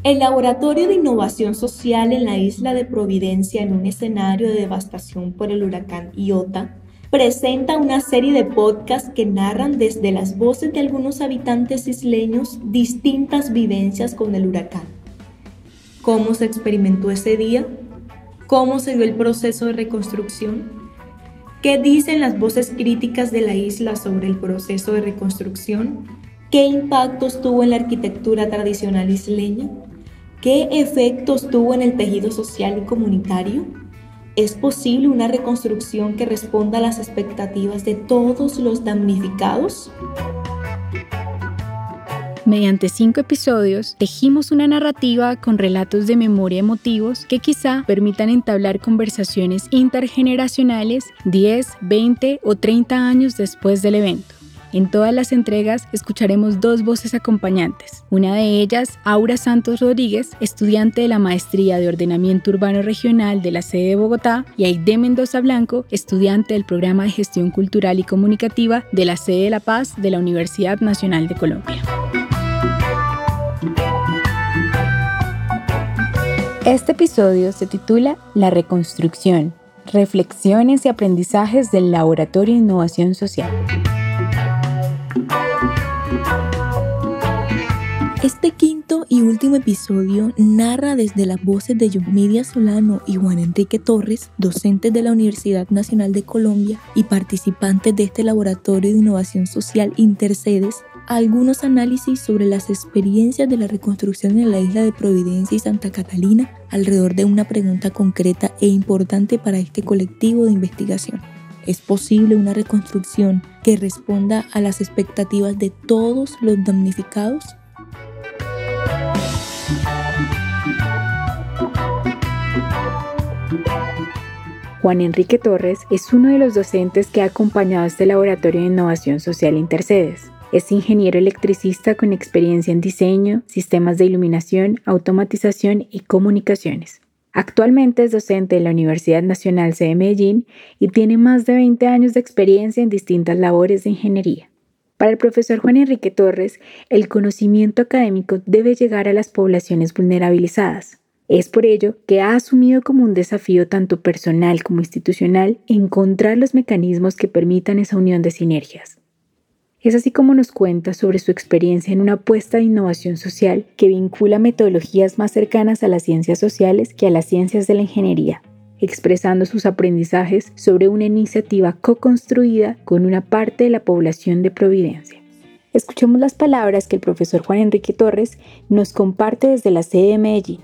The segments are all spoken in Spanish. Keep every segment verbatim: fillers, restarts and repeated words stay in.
El Laboratorio de Innovación Social en la isla de Providencia, en un escenario de devastación por el huracán Iota, presenta una serie de podcasts que narran desde las voces de algunos habitantes isleños distintas vivencias con el huracán. ¿Cómo se experimentó ese día? ¿Cómo se dio el proceso de reconstrucción? ¿Qué dicen las voces críticas de la isla sobre el proceso de reconstrucción? ¿Qué impactos tuvo en la arquitectura tradicional isleña? ¿Qué efectos tuvo en el tejido social y comunitario? ¿Es posible una reconstrucción que responda a las expectativas de todos los damnificados? Mediante cinco episodios, tejimos una narrativa con relatos de memoria emotivos que quizá permitan entablar conversaciones intergeneracionales diez, veinte o treinta años después del evento. En todas las entregas escucharemos dos voces acompañantes. Una de ellas, Aura Santos Rodríguez, estudiante de la Maestría de Ordenamiento Urbano Regional de la sede de Bogotá, y Aide Mendoza Blanco, estudiante del Programa de Gestión Cultural y Comunicativa de la sede de La Paz de la Universidad Nacional de Colombia. Este episodio se titula La Reconstrucción, reflexiones y aprendizajes del Laboratorio de Innovación Social. Este quinto y último episodio narra desde las voces de Yosmidia Solano y Juan Enrique Torres, docentes de la Universidad Nacional de Colombia y participantes de este Laboratorio de Innovación Social Intersedes, algunos análisis sobre las experiencias de la reconstrucción en la isla de Providencia y Santa Catalina alrededor de una pregunta concreta e importante para este colectivo de investigación. ¿Es posible una reconstrucción que responda a las expectativas de todos los damnificados? Juan Enrique Torres es uno de los docentes que ha acompañado este Laboratorio de Innovación Social Intersedes. Es ingeniero electricista con experiencia en diseño, sistemas de iluminación, automatización y comunicaciones. Actualmente es docente de la Universidad Nacional C de Medellín y tiene más de veinte años de experiencia en distintas labores de ingeniería. Para el profesor Juan Enrique Torres, el conocimiento académico debe llegar a las poblaciones vulnerabilizadas. Es por ello que ha asumido como un desafío tanto personal como institucional encontrar los mecanismos que permitan esa unión de sinergias. Es así como nos cuenta sobre su experiencia en una apuesta de innovación social que vincula metodologías más cercanas a las ciencias sociales que a las ciencias de la ingeniería, expresando sus aprendizajes sobre una iniciativa co-construida con una parte de la población de Providencia. Escuchemos las palabras que el profesor Juan Enrique Torres nos comparte desde la sede de Medellín.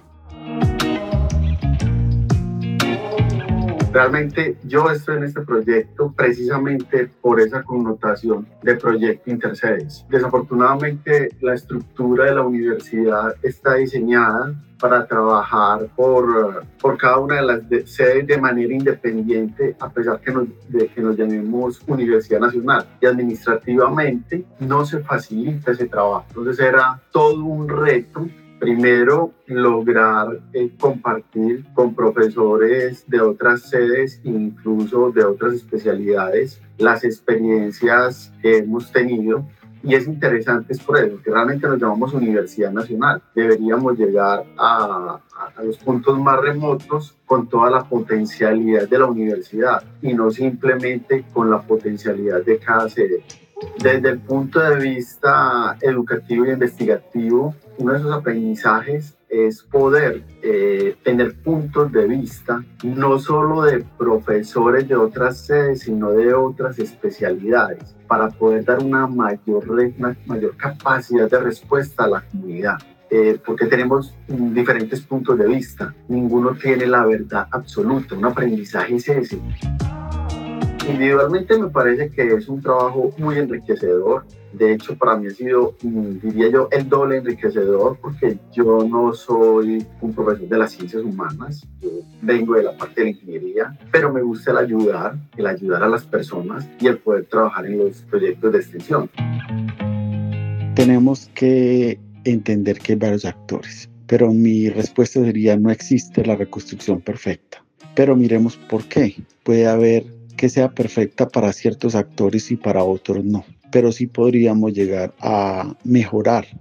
Realmente yo estoy en este proyecto precisamente por esa connotación de proyecto Intersedes. Desafortunadamente la estructura de la universidad está diseñada para trabajar por, por cada una de las de, sedes de manera independiente, a pesar que nos, de que nos llamemos Universidad Nacional. Y administrativamente no se facilita ese trabajo. Entonces era todo un reto. Primero, lograr eh, compartir con profesores de otras sedes, incluso de otras especialidades, las experiencias que hemos tenido. Y es interesante es por eso, que realmente nos llamamos Universidad Nacional. Deberíamos llegar a, a los puntos más remotos con toda la potencialidad de la universidad y no simplemente con la potencialidad de cada sede. Desde el punto de vista educativo y investigativo, uno de esos aprendizajes es poder eh, tener puntos de vista no solo de profesores de otras sedes, sino de otras especialidades, para poder dar una mayor, una mayor capacidad de respuesta a la comunidad. Eh, porque tenemos diferentes puntos de vista, ninguno tiene la verdad absoluta, un aprendizaje es ese. Individualmente me parece que es un trabajo muy enriquecedor. De hecho, para mí ha sido, diría yo, el doble enriquecedor porque yo no soy un profesor de las ciencias humanas, yo vengo de la parte de la ingeniería, pero me gusta el ayudar, el ayudar a las personas y el poder trabajar en los proyectos de extensión. Tenemos que entender que hay varios actores, pero mi respuesta sería: no existe la reconstrucción perfecta. Pero miremos por qué. Puede haber que sea perfecta para ciertos actores y para otros no, pero sí podríamos llegar a mejorar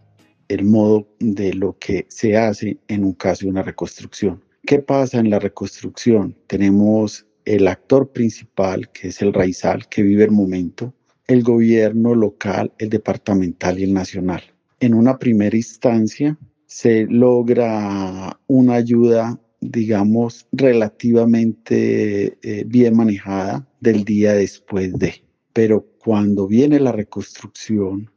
el modo de lo que se hace en un caso de una reconstrucción. ¿Qué pasa en la reconstrucción? Tenemos el actor principal, que es el raizal, que vive el momento, el gobierno local, el departamental y el nacional. En una primera instancia se logra una ayuda, digamos, relativamente eh, bien manejada del día después de. Pero cuando viene la reconstrucción,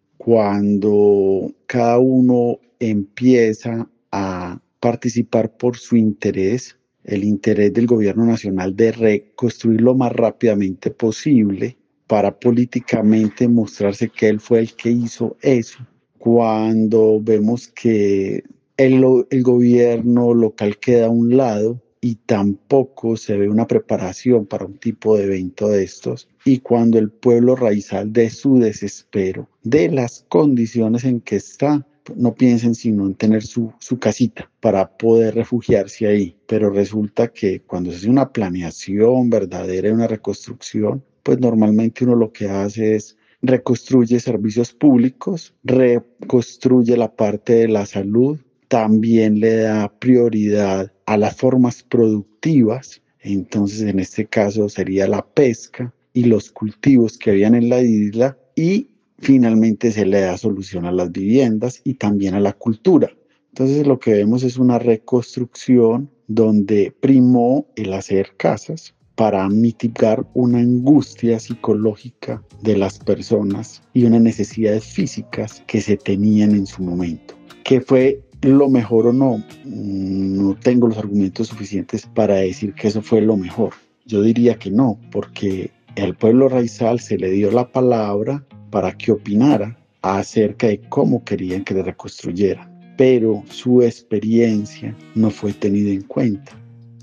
cuando cada uno empieza a participar por su interés, el interés del gobierno nacional de reconstruir lo más rápidamente posible para políticamente mostrarse que él fue el que hizo eso, cuando vemos que el, el gobierno local queda a un lado y tampoco se ve una preparación para un tipo de evento de estos, y cuando el pueblo raizal, de su desespero, de las condiciones en que está, no piensen sino en tener su, su casita para poder refugiarse ahí. Pero resulta que cuando se hace una planeación verdadera y una reconstrucción, pues normalmente uno lo que hace es reconstruye servicios públicos, reconstruye la parte de la salud, también le da prioridad a las formas productivas. Entonces en este caso sería la pesca y los cultivos que habían en la isla, y finalmente se le da solución a las viviendas y también a la cultura. Entonces lo que vemos es una reconstrucción donde primó el hacer casas para mitigar una angustia psicológica de las personas y unas necesidades físicas que se tenían en su momento. ¿Qué fue lo mejor o no? No tengo los argumentos suficientes para decir que eso fue lo mejor. Yo diría que no, porque al pueblo raizal se le dio la palabra para que opinara acerca de cómo querían que le reconstruyeran, pero su experiencia no fue tenida en cuenta.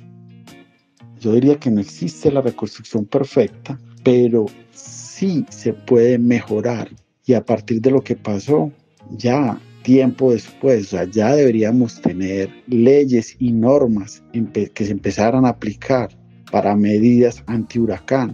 Yo diría que no existe la reconstrucción perfecta, pero sí se puede mejorar, y a partir de lo que pasó, ya tiempo después, o sea, ya deberíamos tener leyes y normas que se empezaran a aplicar para medidas antihuracán.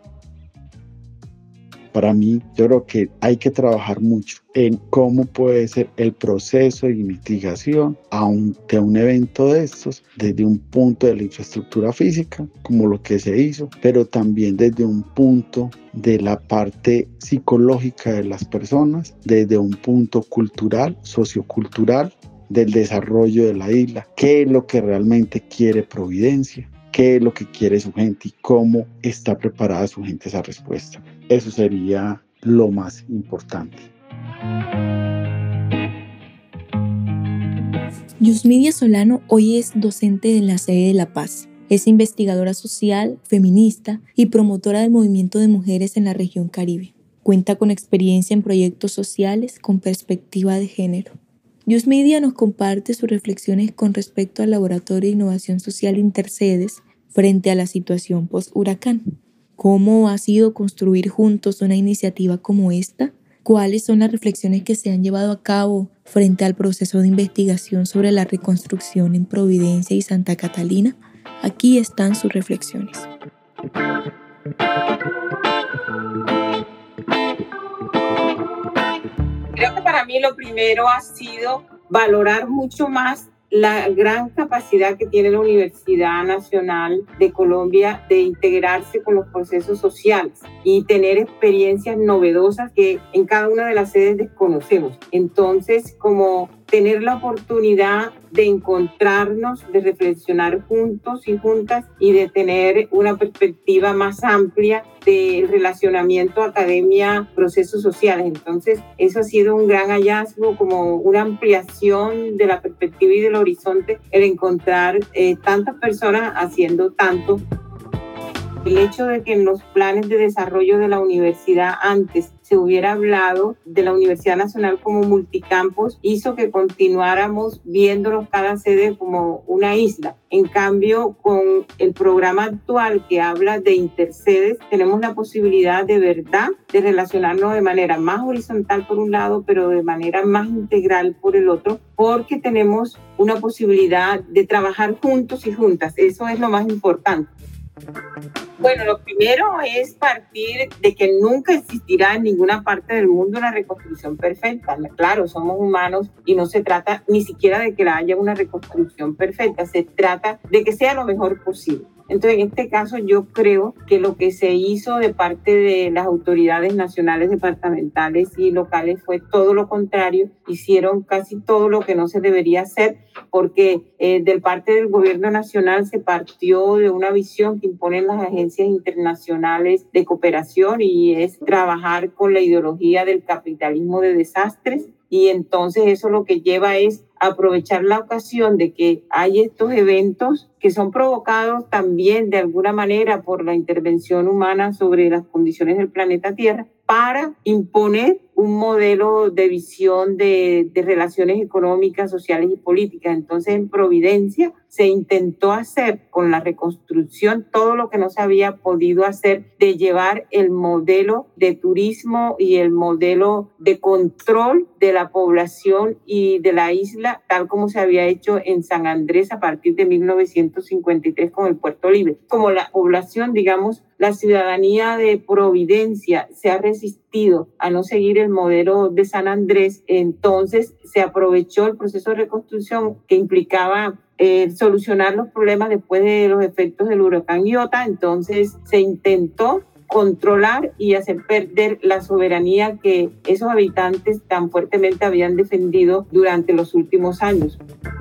Para mí, yo creo que hay que trabajar mucho en cómo puede ser el proceso de mitigación ante un evento de estos, desde un punto de la infraestructura física, como lo que se hizo, pero también desde un punto de la parte psicológica de las personas, desde un punto cultural, sociocultural, del desarrollo de la isla, qué es lo que realmente quiere Providencia, qué es lo que quiere su gente y cómo está preparada su gente a esa respuesta. Eso sería lo más importante. Yusmidia Solano hoy es docente de la sede de La Paz. Es investigadora social, feminista y promotora del movimiento de mujeres en la región Caribe. Cuenta con experiencia en proyectos sociales con perspectiva de género. Yusmidia nos comparte sus reflexiones con respecto al Laboratorio de Innovación Social Intercedes frente a la situación post-huracán. ¿Cómo ha sido construir juntos una iniciativa como esta? ¿Cuáles son las reflexiones que se han llevado a cabo frente al proceso de investigación sobre la reconstrucción en Providencia y Santa Catalina? Aquí están sus reflexiones. Creo que para mí lo primero ha sido valorar mucho más la gran capacidad que tiene la Universidad Nacional de Colombia de integrarse con los procesos sociales y tener experiencias novedosas que en cada una de las sedes desconocemos. Entonces, como tener la oportunidad de encontrarnos, de reflexionar juntos y juntas y de tener una perspectiva más amplia del relacionamiento academia-procesos sociales. Entonces, eso ha sido un gran hallazgo, como una ampliación de la perspectiva y del horizonte, el encontrar eh, tantas personas haciendo tanto. El hecho de que en los planes de desarrollo de la universidad antes se hubiera hablado de la Universidad Nacional como multicampus hizo que continuáramos viéndonos cada sede como una isla. En cambio, con el programa actual que habla de intersedes, tenemos la posibilidad de verdad de relacionarnos de manera más horizontal por un lado, pero de manera más integral por el otro, porque tenemos una posibilidad de trabajar juntos y juntas. Eso es lo más importante. Bueno, lo primero es partir de que nunca existirá en ninguna parte del mundo una reconstrucción perfecta. Claro, somos humanos y no se trata ni siquiera de que haya una reconstrucción perfecta, se trata de que sea lo mejor posible. Entonces, en este caso, yo creo que lo que se hizo de parte de las autoridades nacionales, departamentales y locales fue todo lo contrario. Hicieron casi todo lo que no se debería hacer porque eh, del parte del gobierno nacional se partió de una visión que imponen las agencias internacionales de cooperación y es trabajar con la ideología del capitalismo de desastres. Y entonces eso lo que lleva es aprovechar la ocasión de que hay estos eventos que son provocados también de alguna manera por la intervención humana sobre las condiciones del planeta Tierra para imponer un modelo de visión de, de relaciones económicas, sociales y políticas. Entonces, en Providencia se intentó hacer con la reconstrucción todo lo que no se había podido hacer de llevar el modelo de turismo y el modelo de control de la población y de la isla, tal como se había hecho en San Andrés a partir de mil novecientos cincuenta y tres con el Puerto Libre. Como la población, digamos, la ciudadanía de Providencia se ha resistido a no seguir el modelo de San Andrés, entonces se aprovechó el proceso de reconstrucción que implicaba eh, solucionar los problemas después de los efectos del huracán Iota. Entonces se intentó controlar y hacer perder la soberanía que esos habitantes tan fuertemente habían defendido durante los últimos años.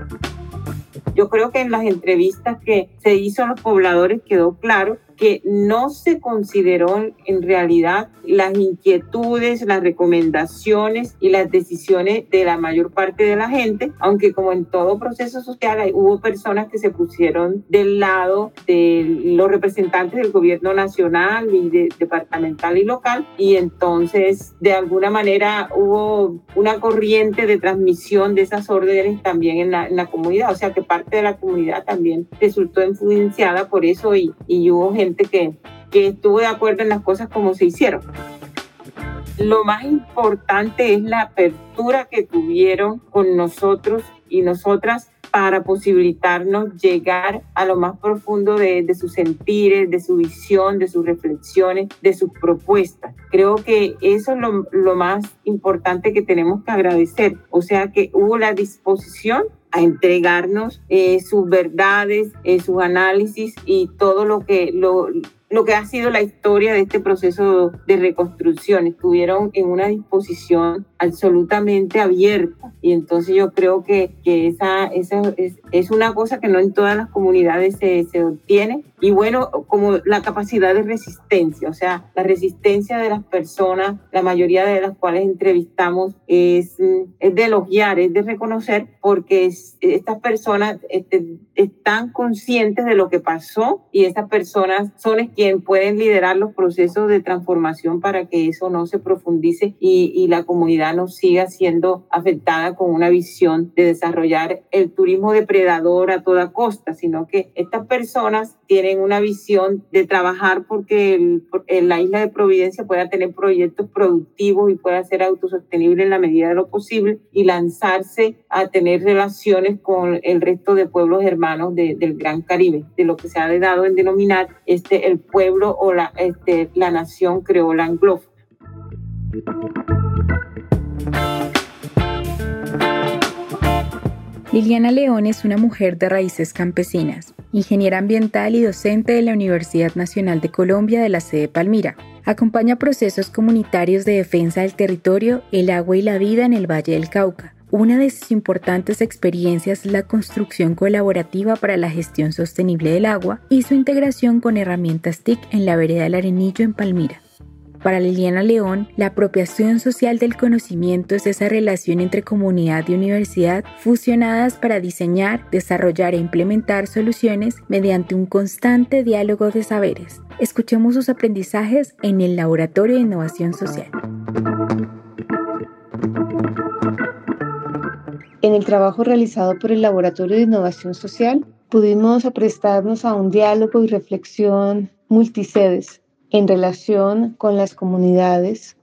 Yo creo que en las entrevistas que se hizo a los pobladores quedó claro que no se consideró en realidad las inquietudes, las recomendaciones y las decisiones de la mayor parte de la gente, aunque como en todo proceso social hay, hubo personas que se pusieron del lado de los representantes del gobierno nacional y de, departamental y local, y entonces de alguna manera hubo una corriente de transmisión de esas órdenes también en la, en la comunidad, o sea que parte de la comunidad también resultó influenciada por eso y, y hubo gente Que, que estuvo de acuerdo en las cosas como se hicieron. Lo más importante es la apertura que tuvieron con nosotros y nosotras para posibilitarnos llegar a lo más profundo de, de sus sentires, de su visión, de sus reflexiones, de sus propuestas. Creo que eso es lo, lo más importante que tenemos que agradecer. O sea, que hubo la disposición a entregarnos eh, sus verdades, eh, sus análisis y todo lo que, lo, lo que ha sido la historia de este proceso de reconstrucción. Estuvieron en una disposición absolutamente abierta y entonces yo creo que, que esa, esa es, es una cosa que no en todas las comunidades se, se obtiene. Y bueno, como la capacidad de resistencia, o sea, la resistencia de las personas, la mayoría de las cuales entrevistamos, es, es de elogiar, es de reconocer, porque es, estas personas este, están conscientes de lo que pasó y estas personas son quienes pueden liderar los procesos de transformación para que eso no se profundice y, y la comunidad no siga siendo afectada con una visión de desarrollar el turismo depredador a toda costa, sino que estas personas tienen una visión de trabajar porque el, el, la isla de Providencia pueda tener proyectos productivos y pueda ser autosostenible en la medida de lo posible y lanzarse a tener relaciones con el resto de pueblos hermanos de, del Gran Caribe, de lo que se ha dado en denominar este, el pueblo o la, este, la nación creola anglófona. Liliana León es una mujer de raíces campesinas, ingeniera ambiental y docente de la Universidad Nacional de Colombia de la sede Palmira. Acompaña procesos comunitarios de defensa del territorio, el agua y la vida en el Valle del Cauca. Una de sus importantes experiencias es la construcción colaborativa para la gestión sostenible del agua y su integración con herramientas T I C en la vereda del Arenillo en Palmira. Para Liliana León, la apropiación social del conocimiento es esa relación entre comunidad y universidad fusionadas para diseñar, desarrollar e implementar soluciones mediante un constante diálogo de saberes. Escuchemos sus aprendizajes en el Laboratorio de Innovación Social. En el trabajo realizado por el Laboratorio de Innovación Social, pudimos prestarnos a un diálogo y reflexión multisedes en relación con las comunidades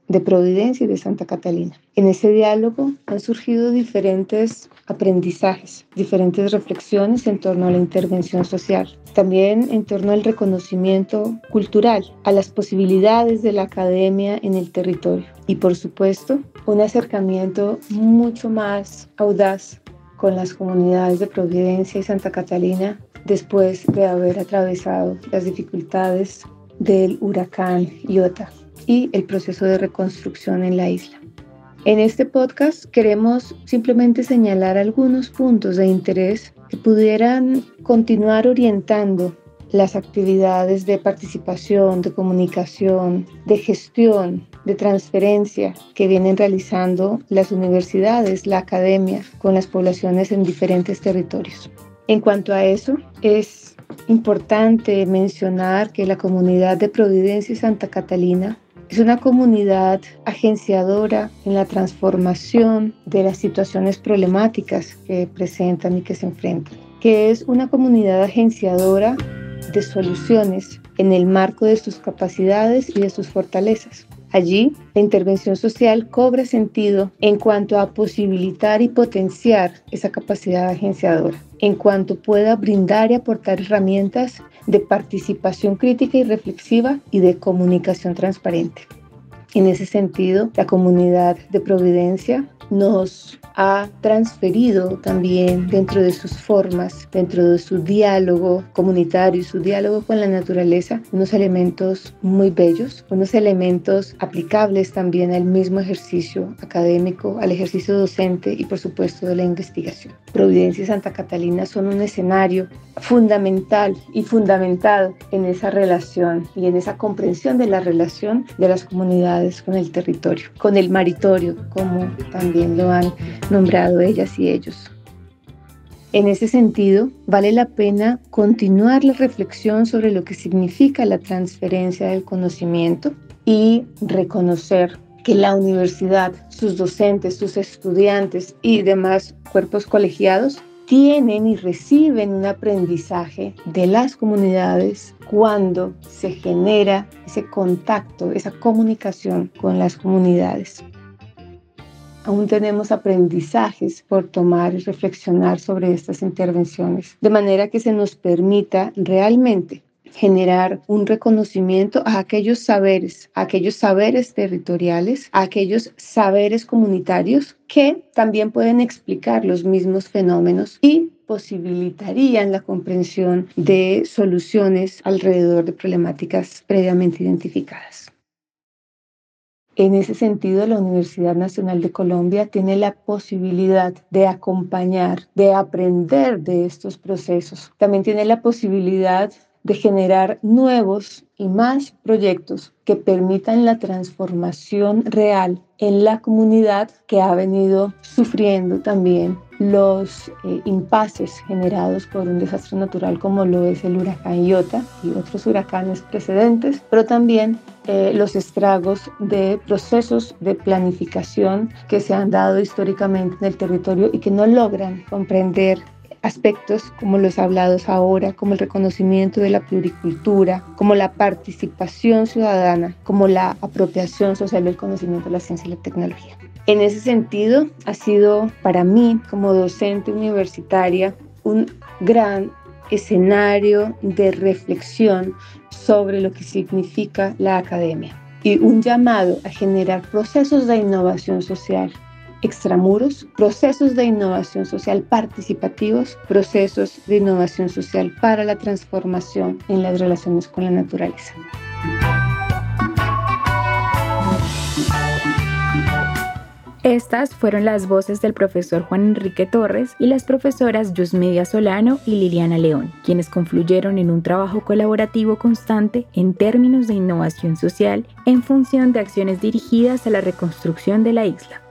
de Providencia y de Santa Catalina. En ese diálogo han surgido diferentes aprendizajes, diferentes reflexiones en torno a la intervención social, también en torno al reconocimiento cultural, a las posibilidades de la academia en el territorio y, por supuesto, un acercamiento mucho más audaz con las comunidades de Providencia y Santa Catalina después de haber atravesado las dificultades del huracán Iota y el proceso de reconstrucción en la isla. En este podcast queremos simplemente señalar algunos puntos de interés que pudieran continuar orientando las actividades de participación, de comunicación, de gestión, de transferencia que vienen realizando las universidades, la academia, con las poblaciones en diferentes territorios. En cuanto a eso, es importante mencionar que la comunidad de Providencia y Santa Catalina es una comunidad agenciadora en la transformación de las situaciones problemáticas que presentan y que se enfrentan, que es una comunidad agenciadora de soluciones en el marco de sus capacidades y de sus fortalezas. Allí, la intervención social cobra sentido en cuanto a posibilitar y potenciar esa capacidad agenciadora, en cuanto pueda brindar y aportar herramientas de participación crítica y reflexiva y de comunicación transparente. En ese sentido, la comunidad de Providencia nos ha transferido también dentro de sus formas, dentro de su diálogo comunitario y su diálogo con la naturaleza, unos elementos muy bellos, unos elementos aplicables también al mismo ejercicio académico, al ejercicio docente y por supuesto de la investigación. Providencia y Santa Catalina son un escenario fundamental y fundamentado en esa relación y en esa comprensión de la relación de las comunidades con el territorio, con el maritorio, como también lo han nombrado ellas y ellos. En ese sentido, vale la pena continuar la reflexión sobre lo que significa la transferencia del conocimiento y reconocer que la universidad, sus docentes, sus estudiantes y demás cuerpos colegiados tienen y reciben un aprendizaje de las comunidades cuando se genera ese contacto, esa comunicación con las comunidades. Aún tenemos aprendizajes por tomar y reflexionar sobre estas intervenciones, de manera que se nos permita realmente generar un reconocimiento a aquellos saberes, a aquellos saberes territoriales, a aquellos saberes comunitarios que también pueden explicar los mismos fenómenos y posibilitarían la comprensión de soluciones alrededor de problemáticas previamente identificadas. En ese sentido, la Universidad Nacional de Colombia tiene la posibilidad de acompañar, de aprender de estos procesos. También tiene la posibilidad de generar nuevos y más proyectos que permitan la transformación real en la comunidad que ha venido sufriendo también los eh, impases generados por un desastre natural como lo es el huracán Iota y otros huracanes precedentes, pero también eh, los estragos de procesos de planificación que se han dado históricamente en el territorio y que no logran comprender aspectos como los hablados ahora, como el reconocimiento de la pluricultura, como la participación ciudadana, como la apropiación social del conocimiento de la ciencia y la tecnología. En ese sentido, ha sido para mí, como docente universitaria, un gran escenario de reflexión sobre lo que significa la academia y un llamado a generar procesos de innovación social extramuros, procesos de innovación social participativos, procesos de innovación social para la transformación en las relaciones con la naturaleza. Estas fueron las voces del profesor Juan Enrique Torres y las profesoras Yusmedia Solano y Liliana León, quienes confluyeron en un trabajo colaborativo constante en términos de innovación social en función de acciones dirigidas a la reconstrucción de la isla.